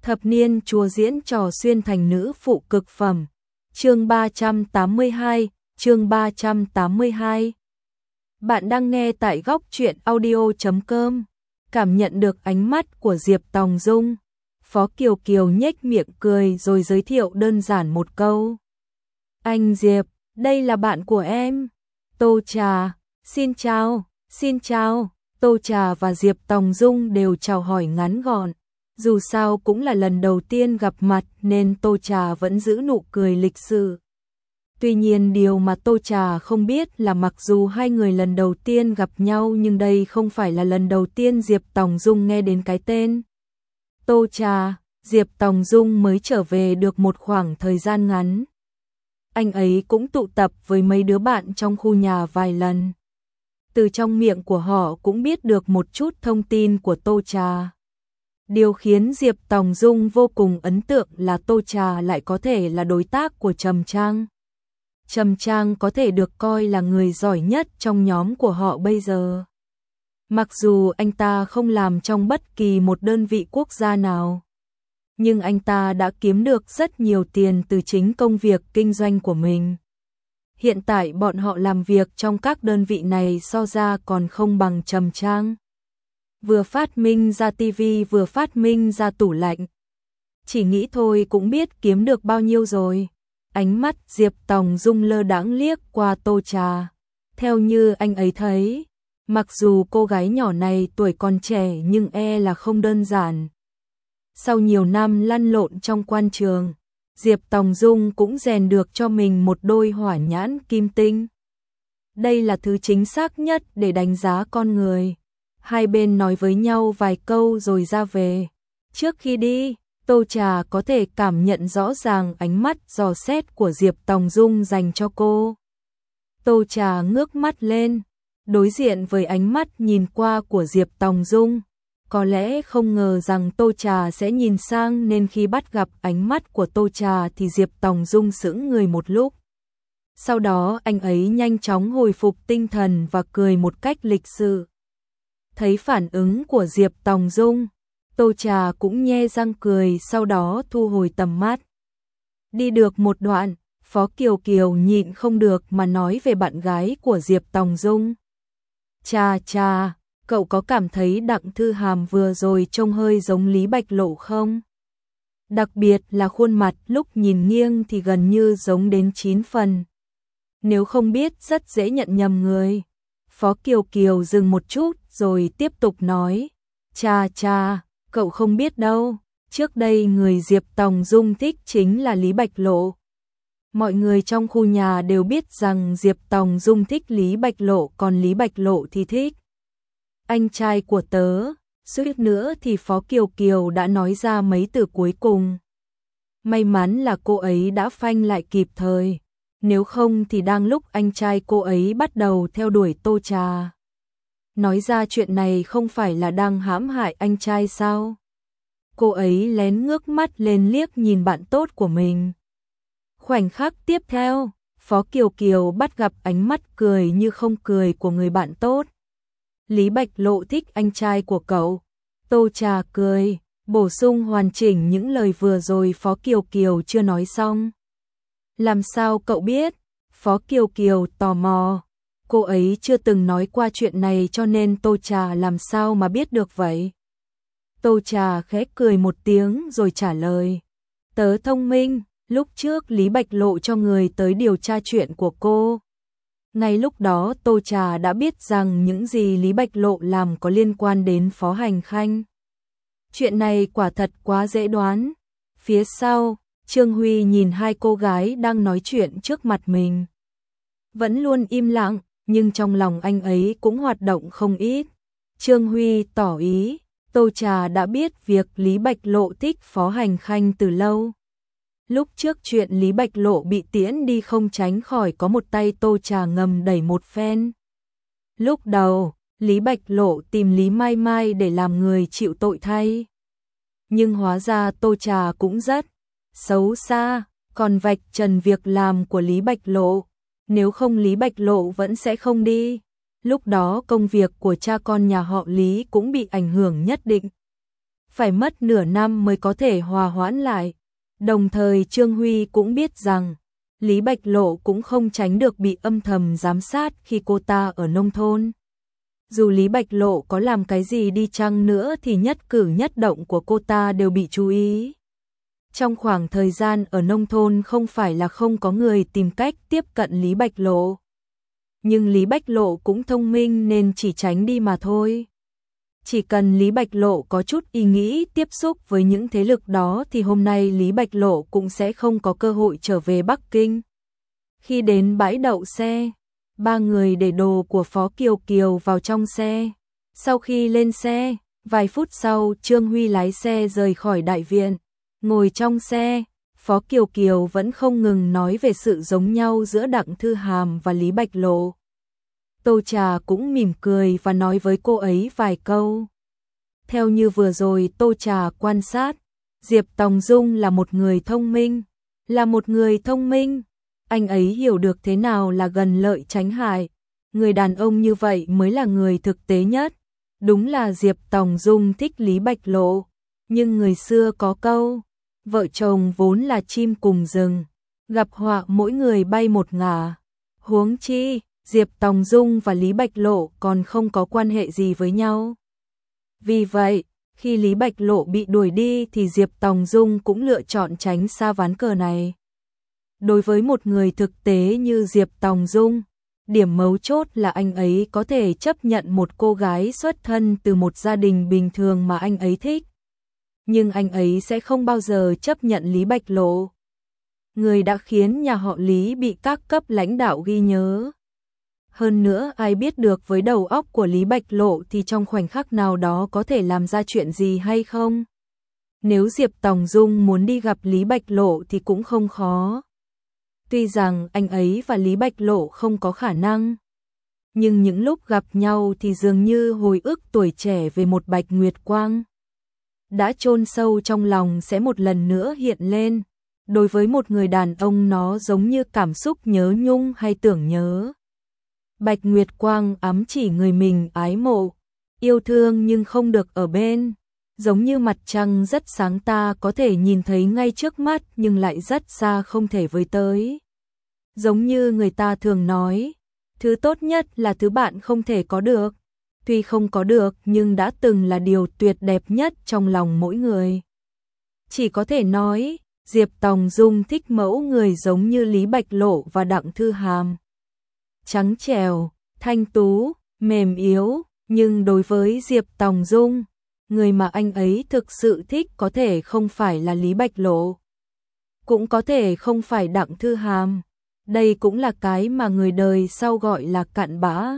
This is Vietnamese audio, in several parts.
Thập niên chùa diễn trò xuyên thành nữ phụ cực phẩm. Chương 382, chương 382. Bạn đang nghe tại góc truyện audio.com. Cảm nhận được ánh mắt của Diệp Tòng Dung, Phó Kiều Kiều nhếch miệng cười rồi giới thiệu đơn giản một câu. Anh Diệp, đây là bạn của em. Tô Trà, xin chào, xin chào. Tô Trà và Diệp Tòng Dung đều chào hỏi ngắn gọn. Dù sao cũng là lần đầu tiên gặp mặt nên Tô Trà vẫn giữ nụ cười lịch sự. Tuy nhiên điều mà Tô Trà không biết là mặc dù hai người lần đầu tiên gặp nhau nhưng đây không phải là lần đầu tiên Diệp Tòng Dung nghe đến cái tên. Tô Trà, Diệp Tòng Dung mới trở về được một khoảng thời gian ngắn. Anh ấy cũng tụ tập với mấy đứa bạn trong khu nhà vài lần. Từ trong miệng của họ cũng biết được một chút thông tin của Tô Trà. Điều khiến Diệp Tòng Dung vô cùng ấn tượng là Tô Trà lại có thể là đối tác của Trầm Trang. Trầm Trang có thể được coi là người giỏi nhất trong nhóm của họ bây giờ. Mặc dù anh ta không làm trong bất kỳ một đơn vị quốc gia nào, nhưng anh ta đã kiếm được rất nhiều tiền từ chính công việc kinh doanh của mình. Hiện tại bọn họ làm việc trong các đơn vị này so ra còn không bằng Trầm Trang. Vừa phát minh ra tivi vừa phát minh ra tủ lạnh. Chỉ nghĩ thôi cũng biết kiếm được bao nhiêu rồi. Ánh mắt Diệp Tòng Dung lơ đãng liếc qua Tô Trà. Theo như anh ấy thấy, mặc dù cô gái nhỏ này tuổi còn trẻ nhưng là không đơn giản. Sau nhiều năm lăn lộn trong quan trường, Diệp Tòng Dung cũng rèn được cho mình một đôi hỏa nhãn kim tinh. Đây là thứ chính xác nhất để đánh giá con người. Hai bên nói với nhau vài câu rồi ra về. Trước khi đi, Tô Trà có thể cảm nhận rõ ràng ánh mắt dò xét của Diệp Tòng Dung dành cho cô. Tô Trà ngước mắt lên, đối diện với ánh mắt nhìn qua của Diệp Tòng Dung. Có lẽ không ngờ rằng Tô Trà sẽ nhìn sang nên khi bắt gặp ánh mắt của Tô Trà thì Diệp Tòng Dung sững người một lúc. Sau đó anh ấy nhanh chóng hồi phục tinh thần và cười một cách lịch sự. Thấy phản ứng của Diệp Tòng Dung, Tô Trà cũng nhe răng cười sau đó thu hồi tầm mắt. Đi được một đoạn, Phó Kiều Kiều nhịn không được mà nói về bạn gái của Diệp Tòng Dung. Trà, cậu có cảm thấy Đặng Thư Hàm vừa rồi trông hơi giống Lý Bạch Lộ không? Đặc biệt là khuôn mặt lúc nhìn nghiêng thì gần như giống đến 9 phần. Nếu không biết rất dễ nhận nhầm người. Phó Kiều Kiều dừng một chút rồi tiếp tục nói. Trà, cậu không biết đâu. Trước đây người Diệp Tòng Dung thích chính là Lý Bạch Lộ. Mọi người trong khu nhà đều biết rằng Diệp Tòng Dung thích Lý Bạch Lộ còn Lý Bạch Lộ thì thích anh trai của tớ. Suýt nữa thì Phó Kiều Kiều đã nói ra mấy từ cuối cùng. May mắn là cô ấy đã phanh lại kịp thời. Nếu không thì đang lúc anh trai cô ấy bắt đầu theo đuổi Tô Trà. Nói ra chuyện này không phải là đang hãm hại anh trai sao? Cô ấy lén ngước mắt lên liếc nhìn bạn tốt của mình. Khoảnh khắc tiếp theo, Phó Kiều Kiều bắt gặp ánh mắt cười như không cười của người bạn tốt. Lý Bạch Lộ thích anh trai của cậu. Tô Trà cười, bổ sung hoàn chỉnh những lời vừa rồi Phó Kiều Kiều chưa nói xong. Làm sao cậu biết? Phó Kiều Kiều tò mò. Cô ấy chưa từng nói qua chuyện này cho nên Tô Trà làm sao mà biết được vậy? Tô Trà khẽ cười một tiếng rồi trả lời. Tớ thông minh, lúc trước Lý Bạch Lộ cho người tới điều tra chuyện của cô. Ngay lúc đó Tô Trà đã biết rằng những gì Lý Bạch Lộ làm có liên quan đến Phó Hành Khanh. Chuyện này quả thật quá dễ đoán. Phía sau, Trương Huy nhìn hai cô gái đang nói chuyện trước mặt mình. Vẫn luôn im lặng, nhưng trong lòng anh ấy cũng hoạt động không ít. Trương Huy tỏ ý, Tô Trà đã biết việc Lý Bạch Lộ thích Phó Hành Khanh từ lâu. Lúc trước chuyện Lý Bạch Lộ bị tiễn đi không tránh khỏi có một tay Tô Trà ngầm đẩy một phen. Lúc đầu, Lý Bạch Lộ tìm Lý Mai Mai để làm người chịu tội thay. Nhưng hóa ra Tô Trà cũng rất xấu xa, còn vạch trần việc làm của Lý Bạch Lộ. Nếu không Lý Bạch Lộ vẫn sẽ không đi. Lúc đó công việc của cha con nhà họ Lý cũng bị ảnh hưởng nhất định. phải mất nửa năm mới có thể hòa hoãn lại. Đồng thời Trương Huy cũng biết rằng Lý Bạch Lộ cũng không tránh được bị âm thầm giám sát khi cô ta ở nông thôn. Dù Lý Bạch Lộ có làm cái gì đi chăng nữa thì nhất cử nhất động của cô ta đều bị chú ý. Trong khoảng thời gian ở nông thôn không phải là không có người tìm cách tiếp cận Lý Bạch Lộ. Nhưng Lý Bạch Lộ cũng thông minh nên chỉ tránh đi mà thôi. Chỉ cần Lý Bạch Lộ có chút ý nghĩ tiếp xúc với những thế lực đó thì hôm nay Lý Bạch Lộ cũng sẽ không có cơ hội trở về Bắc Kinh. Khi đến bãi đậu xe, ba người để đồ của Phó Kiều Kiều vào trong xe. Sau khi lên xe, vài phút sau Trương Huy lái xe rời khỏi đại viện. Ngồi trong xe, Phó Kiều Kiều vẫn không ngừng nói về sự giống nhau giữa Đặng Thư Hàm và Lý Bạch Lộ. Tô Trà cũng mỉm cười và nói với cô ấy vài câu. Theo như vừa rồi Tô Trà quan sát, Diệp Tòng Dung là một người thông minh. Anh ấy hiểu được thế nào là gần lợi tránh hại. Người đàn ông như vậy mới là người thực tế nhất. Đúng là Diệp Tòng Dung thích Lý Bạch Lộ. Nhưng người xưa có câu, vợ chồng vốn là chim cùng rừng, gặp họa mỗi người bay một ngả. Huống chi, Diệp Tòng Dung và Lý Bạch Lộ còn không có quan hệ gì với nhau. Vì vậy, khi Lý Bạch Lộ bị đuổi đi thì Diệp Tòng Dung cũng lựa chọn tránh xa ván cờ này. Đối với một người thực tế như Diệp Tòng Dung, điểm mấu chốt là anh ấy có thể chấp nhận một cô gái xuất thân từ một gia đình bình thường mà anh ấy thích. Nhưng anh ấy sẽ không bao giờ chấp nhận Lý Bạch Lộ, người đã khiến nhà họ Lý bị các cấp lãnh đạo ghi nhớ. Hơn nữa ai biết được với đầu óc của Lý Bạch Lộ thì trong khoảnh khắc nào đó có thể làm ra chuyện gì hay không. Nếu Diệp Tòng Dung muốn đi gặp Lý Bạch Lộ thì cũng không khó. Tuy rằng anh ấy và Lý Bạch Lộ không có khả năng, nhưng những lúc gặp nhau thì dường như hồi ức tuổi trẻ về một Bạch Nguyệt Quang đã chôn sâu trong lòng sẽ một lần nữa hiện lên. Đối với một người đàn ông nó giống như cảm xúc nhớ nhung hay tưởng nhớ. Bạch Nguyệt Quang ám chỉ người mình ái mộ, yêu thương nhưng không được ở bên. Giống như mặt trăng rất sáng ta có thể nhìn thấy ngay trước mắt nhưng lại rất xa không thể với tới. Giống như người ta thường nói, thứ tốt nhất là thứ bạn không thể có được. Tuy không có được nhưng đã từng là điều tuyệt đẹp nhất trong lòng mỗi người. Chỉ có thể nói, Diệp Tòng Dung thích mẫu người giống như Lý Bạch Lộ và Đặng Thư Hàm. Trắng trẻo, thanh tú, mềm yếu, nhưng đối với Diệp Tòng Dung, người mà anh ấy thực sự thích có thể không phải là Lý Bạch Lộ, cũng có thể không phải Đặng Thư Hàm. Đây cũng là cái mà người đời sau gọi là cặn bã.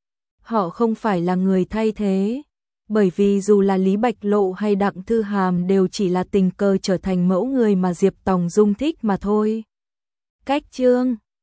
Họ không phải là người thay thế, bởi vì dù là Lý Bạch Lộ hay Đặng Thư Hàm đều chỉ là tình cờ trở thành mẫu người mà Diệp Tòng Dung thích mà thôi. Cách chương